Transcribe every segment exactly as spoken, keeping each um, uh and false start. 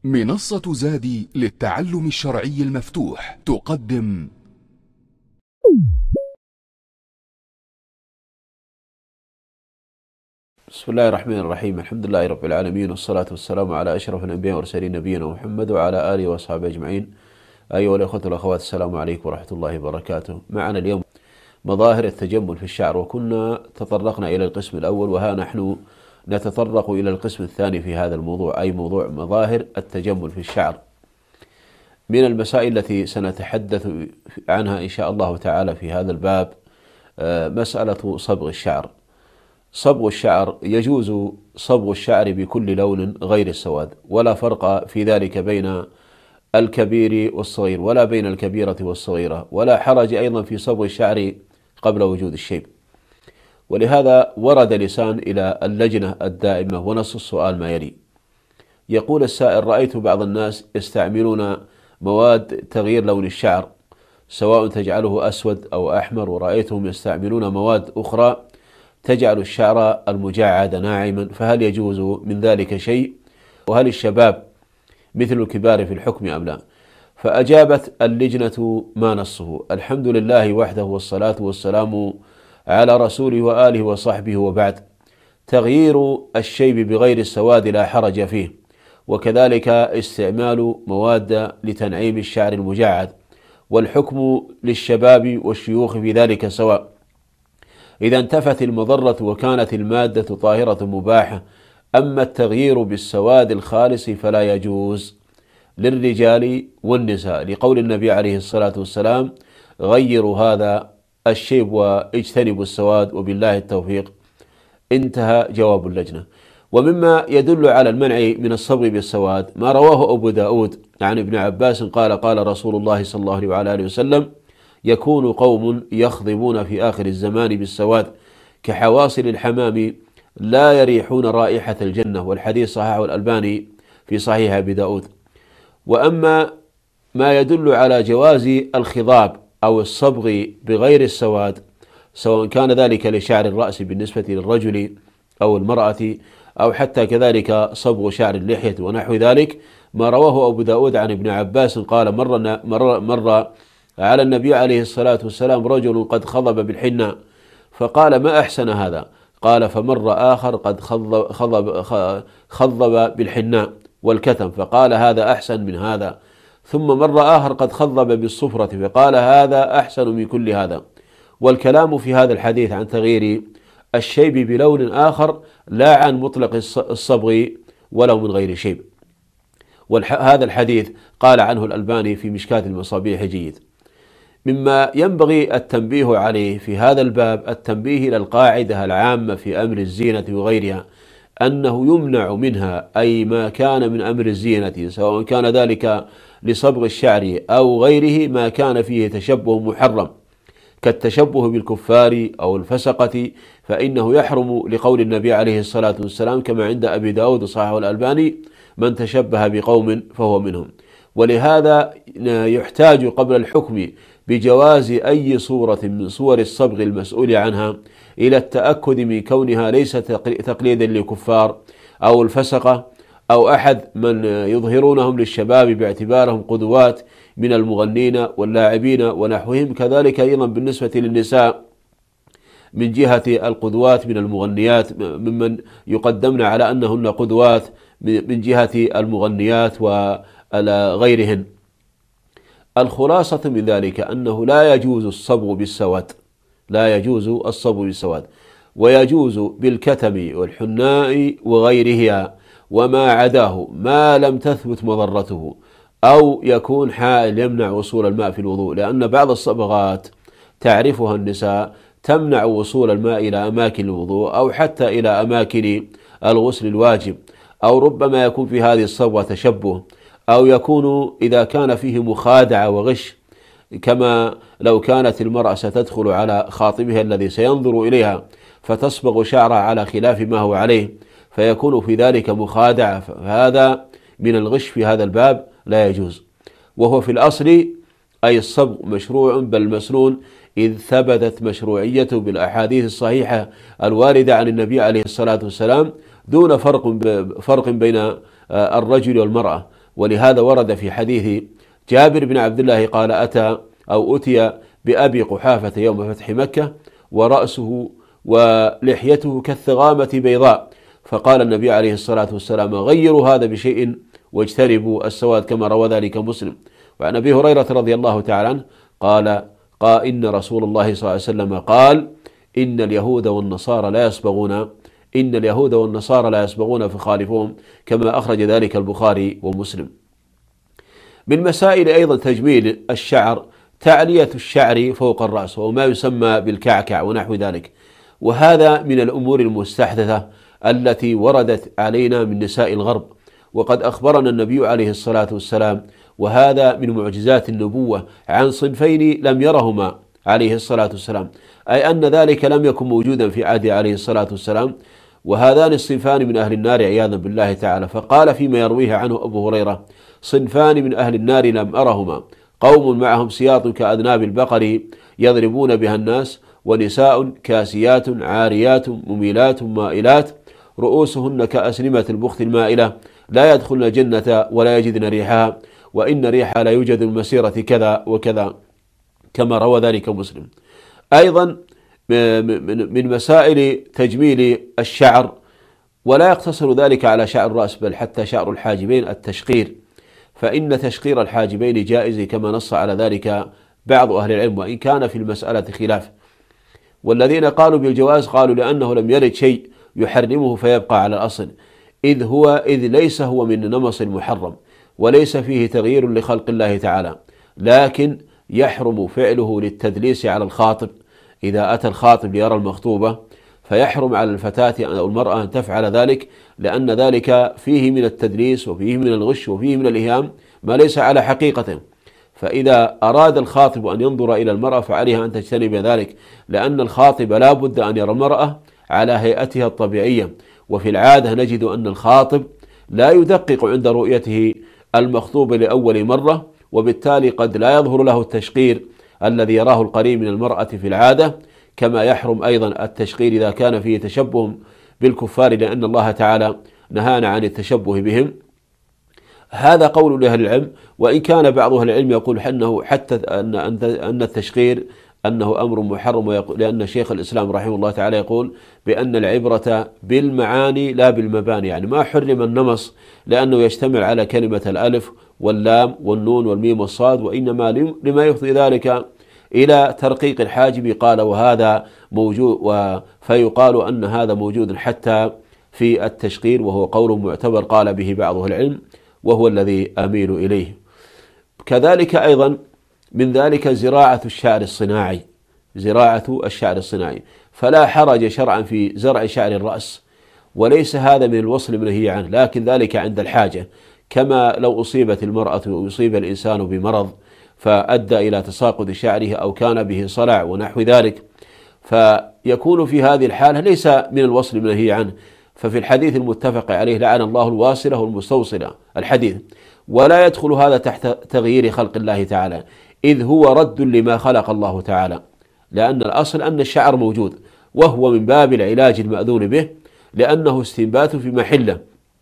منصة زادي للتعلم الشرعي المفتوح تقدم بسم الله الرحمن الرحيم. الحمد لله رب العالمين، والصلاة والسلام على أشرف الأنبياء والمرسلين نبينا محمد وعلى آله وأصحابه أجمعين. أيها الأخوة والأخوات، السلام عليكم ورحمة الله وبركاته. معنا اليوم مظاهر التجمل في الشعر، وكنا تطرقنا إلى القسم الأول، وها نحن نتطرق إلى القسم الثاني في هذا الموضوع، أي موضوع مظاهر التجمل في الشعر. من المسائل التي سنتحدث عنها إن شاء الله تعالى في هذا الباب مسألة صبغ الشعر. صبغ الشعر: يجوز صبغ الشعر بكل لون غير السواد، ولا فرق في ذلك بين الكبير والصغير ولا بين الكبيرة والصغيرة، ولا حرج أيضا في صبغ الشعر قبل وجود الشيب. ولهذا ورد لسان إلى اللجنة الدائمة ونص السؤال ما يلي. يقول السائل: رأيت بعض الناس يستعملون مواد تغيير لون الشعر، سواء تجعله أسود أو أحمر، ورأيتهم يستعملون مواد أخرى تجعل الشعر المجعد ناعما، فهل يجوز من ذلك شيء؟ وهل الشباب مثل الكبار في الحكم أم لا؟ فأجابت اللجنة ما نصه: الحمد لله وحده، والصلاة والسلام على رسوله وآله وصحبه، وبعد. تغيير الشيب بغير السواد لا حرج فيه، وكذلك استعمال مواد لتنعيم الشعر المجعد، والحكم للشباب والشيوخ في ذلك سواء، إذا انتفت المضرة وكانت المادة طاهرة مباحة. أما التغيير بالسواد الخالص فلا يجوز للرجال والنساء، لقول النبي عليه الصلاة والسلام: غيروا هذا الشيب واجتنبوا السواد وبالله التوفيق. انتهى جواب اللجنة. ومما يدل على المنع من الصبغ بالسواد ما رواه أبو داود عن ابن عباس قال: قال رسول الله صلى الله عليه وسلم: يكون قوم يخضبون في آخر الزمان بالسواد كحواصل الحمام لا يريحون رائحة الجنة. والحديث صححه الألباني في صحيح أبي داود. وأما ما يدل على جواز الخضاب أو الصبغ بغير السواد، سواء كان ذلك لشعر الرأس بالنسبة للرجل أو المرأة، أو حتى كذلك صبغ شعر اللحية ونحو ذلك، ما رواه أبو داود عن ابن عباس قال: مر, مر, مر على النبي عليه الصلاة والسلام رجل قد خضب بالحناء، فقال: ما أحسن هذا؟ قال: فمر آخر قد خضب, خضب, خضب بالحناء والكتم، فقال: هذا أحسن من هذا. ثم مر آخر قد خضب بالصفرة، فقال: هذا أحسن من كل هذا. والكلام في هذا الحديث عن تغيير الشيب بلون آخر، لا عن مطلق الصبغ ولو من غير شيب. وهذا الحديث قال عنه الألباني في مشكاة المصابيح جيد. مما ينبغي التنبيه عليه في هذا الباب التنبيه إلى القاعدة العامة في أمر الزينة وغيرها، أنه يمنع منها أي ما كان من أمر الزينة، سواء كان ذلك لصبغ الشعر أو غيره، ما كان فيه تشبه محرم كالتشبه بالكفار أو الفسقة، فإنه يحرم، لقول النبي عليه الصلاة والسلام كما عند أبي داود صححه الألباني: من تشبه بقوم فهو منهم. ولهذا يحتاج قبل الحكم بجواز أي صورة من صور الصبغ المسؤول عنها إلى التأكد من كونها ليست تقليدا للكفار أو الفسقة أو أحد من يظهرونهم للشباب باعتبارهم قدوات من المغنين واللاعبين ونحوهم. كذلك أيضا بالنسبة للنساء من جهة القدوات من المغنيات، ممن يقدمن على أنهن قدوات من جهة المغنيات وغيرهن. الخلاصة من ذلك أنه لا يجوز الصبغ بالسواد، لا يجوز الصبغ بالسواد، ويجوز بالكتم والحناء وغيرها وما عداه ما لم تثبت مضرته أو يكون حائل يمنع وصول الماء في الوضوء، لأن بعض الصبغات تعرفها النساء تمنع وصول الماء إلى أماكن الوضوء أو حتى إلى أماكن الغسل الواجب، أو ربما يكون في هذه الصبغة تشبه، أو يكون إذا كان فيه مخادعة وغش، كما لو كانت المرأة ستدخل على خاطبها الذي سينظر إليها فتصبغ شعرها على خلاف ما هو عليه، فيكون في ذلك مخادعة، فهذا من الغش في هذا الباب لا يجوز. وهو في الأصل أي الصبغ مشروع بل مسنون، إذ ثبتت مشروعيته بالأحاديث الصحيحة الواردة عن النبي عليه الصلاة والسلام، دون فرق فرق بين الرجل والمرأة. ولهذا ورد في حديث جابر بن عبد الله قال أتى أو أتي بأبي قحافة يوم فتح مكة ورأسه ولحيته كالثغامة بيضاء، فقال النبي عليه الصلاة والسلام غيروا هذا بشيء واجتنبوا السواد، كما روى ذلك مسلم. وعن أبي هريرة رضي الله تعالى عنه قال قال إن رسول الله صلى الله عليه وسلم قال إن اليهود والنصارى لا يصبغون إن اليهود والنصارى لا يصبغون فخالفوهم، كما أخرج ذلك البخاري ومسلم. من مسائل أيضا تجميل الشعر تعلية الشعر فوق الرأس، وما يسمى بالكعكع ونحو ذلك، وهذا من الأمور المستحدثة التي وردت علينا من نساء الغرب. وقد أخبرنا النبي عليه الصلاة والسلام، وهذا من معجزات النبوة، عن صنفين لم يرهما عليه الصلاة والسلام، أي أن ذلك لم يكن موجودا في عهده عليه الصلاة والسلام، وهذان الصنفان من أهل النار عياذا بالله تعالى. فقال فيما يرويه عنه أبو هريرة صنفان من أهل النار لم أرهما، قوم معهم سياط كأذناب البقر يضربون بها الناس، ونساء كاسيات عاريات مميلات مائلات رؤوسهن كأسنمة البخت المائلة لا يدخلن الجنة ولا يجدن ريحها، وإن ريحها لا يوجد من مسيرة كذا وكذا، كما روى ذلك مسلم. أيضا من مسائل تجميل الشعر، ولا يقتصر ذلك على شعر الرأس بل حتى شعر الحاجبين، التشقير، فإن تشقير الحاجبين جائز كما نص على ذلك بعض أهل العلم، وإن كان في المسألة خلاف. والذين قالوا بالجواز قالوا لأنه لم يرد شيء يحرمه فيبقى على الأصل، إذ هو إذ ليس هو من نمص المحرم، وليس فيه تغيير لخلق الله تعالى، لكن يحرم فعله للتدليس على الخاطب. إذا أتى الخاطب ليرى المخطوبة فيحرم على الفتاة أو المرأة أن تفعل ذلك، لأن ذلك فيه من التدليس وفيه من الغش وفيه من الإيهام ما ليس على حقيقته. فإذا أراد الخاطب أن ينظر إلى المرأة فعليها أن تجتنب ذلك، لأن الخاطب لا بد أن يرى المرأة على هيئتها الطبيعية. وفي العادة نجد أن الخاطب لا يدقق عند رؤيته المخطوب لأول مرة، وبالتالي قد لا يظهر له التشقير الذي يراه القريب من المرأة في العادة، كما يحرم أيضا التشقير إذا كان فيه تشبه بالكفار، لأن الله تعالى نهانا عن التشبه بهم. هذا قول لأهل العلم، وإن كان بعض أهل العلم يقول أنه حتى أن أن التشقير أنه أمر محرم، لأن شيخ الإسلام رحمه الله تعالى يقول بأن العبرة بالمعاني لا بالمباني، يعني ما حرم النمص لأنه يشتمل على كلمة الألف واللام والنون والميم والصاد، وإنما لما يفضي ذلك إلى ترقيق الحاجب. قال وهذا موجود، فيقال أن هذا موجود حتى في التشقير، وهو قول معتبر قال به بعض أهل العلم، وهو الذي أميل إليه. كذلك أيضا من ذلك زراعة الشعر الصناعي، زراعة الشعر الصناعي، فلا حرج شرعا في زرع شعر الرأس، وليس هذا من الوصل المنهي عنه، لكن ذلك عند الحاجة، كما لو أصيبت المرأة ويصيب الإنسان بمرض فأدى إلى تساقط شعره أو كان به صلع ونحو ذلك، فيكون في هذه الحالة ليس من الوصل المنهي عنه. ففي الحديث المتفق عليه لعن الله الواصلة والمستوصلة الحديث، ولا يدخل هذا تحت تغيير خلق الله تعالى، إذ هو رد لما خلق الله تعالى، لأن الأصل أن الشعر موجود، وهو من باب العلاج المأذون به، لأنه استنبات في محله.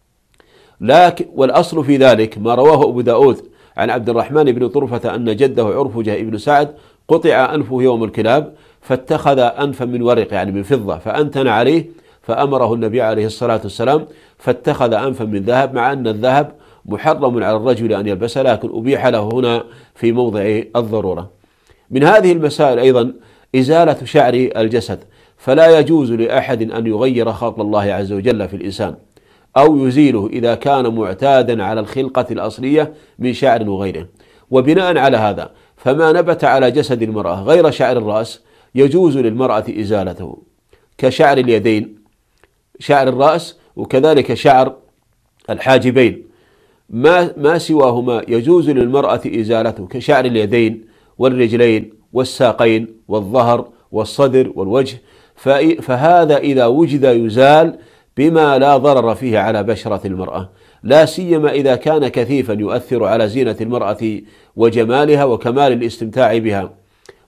لكن والأصل في ذلك ما رواه أبو داود عن عبد الرحمن بن طرفة أن جده عرفجة ابن سعد قطع أنفه يوم الكلاب، فاتخذ أنفا من ورق يعني من فضة فأنتن عليه، فأمره النبي عليه الصلاة والسلام فاتخذ أنفا من ذهب، مع أن الذهب محرم على الرجل أن يلبسه، لكن أبيح له هنا في موضع الضرورة. من هذه المسائل أيضا إزالة شعر الجسد، فلا يجوز لأحد أن يغير خلق الله عز وجل في الإنسان أو يزيله إذا كان معتادا على الخلقة الأصلية من شعر وغيره. وبناء على هذا فما نبت على جسد المرأة غير شعر الرأس يجوز للمرأة إزالته، كشعر اليدين، شعر الرأس، وكذلك شعر الحاجبين، ما ما سواهما يجوز للمرأة إزالته، كشعر اليدين والرجلين والساقين والظهر والصدر والوجه. فهذا إذا وجد يزال بما لا ضرر فيه على بشرة المرأة، لا سيما إذا كان كثيفا يؤثر على زينة المرأة وجمالها وكمال الاستمتاع بها.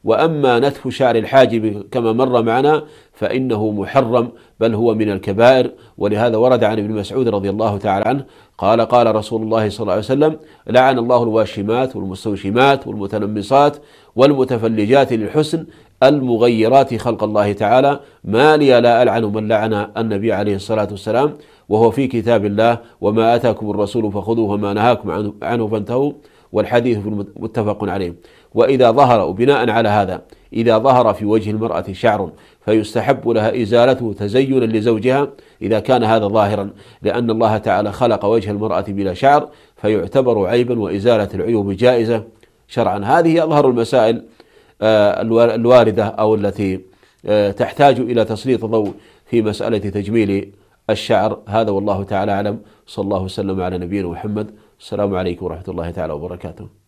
وأما نتف شعر الحاجب كما مر معنا فإنه محرم، بل هو من الكبائر. ولهذا ورد عن ابن مسعود رضي الله تعالى عنه قال قال رسول الله صلى الله عليه وسلم: لعن الله الواشمات والمستوشمات والمتنمصات والمتفلجات للحسن المغيرات خلق الله تعالى، ما لي لا ألعن من لعن النبي عليه الصلاة والسلام، وهو في كتاب الله: وما آتاكم الرسول فخذوه وما نهاكم عنه فانتهوا، والحديث متفق عليه. وإذا ظهر، وبناء على هذا، إذا ظهر في وجه المرأة شعر فيستحب لها إزالته تزينا لزوجها إذا كان هذا ظاهرا، لأن الله تعالى خلق وجه المرأة بلا شعر فيعتبر عيبا، وإزالة العيوب جائزة شرعا. هذه أظهر المسائل الواردة أو التي تحتاج إلى تسليط ضوء في مسألة تجميل الشعر. هذا والله تعالى أعلم. صلى الله وسلم على نبينا محمد. السلام عليكم ورحمة الله تعالى وبركاته.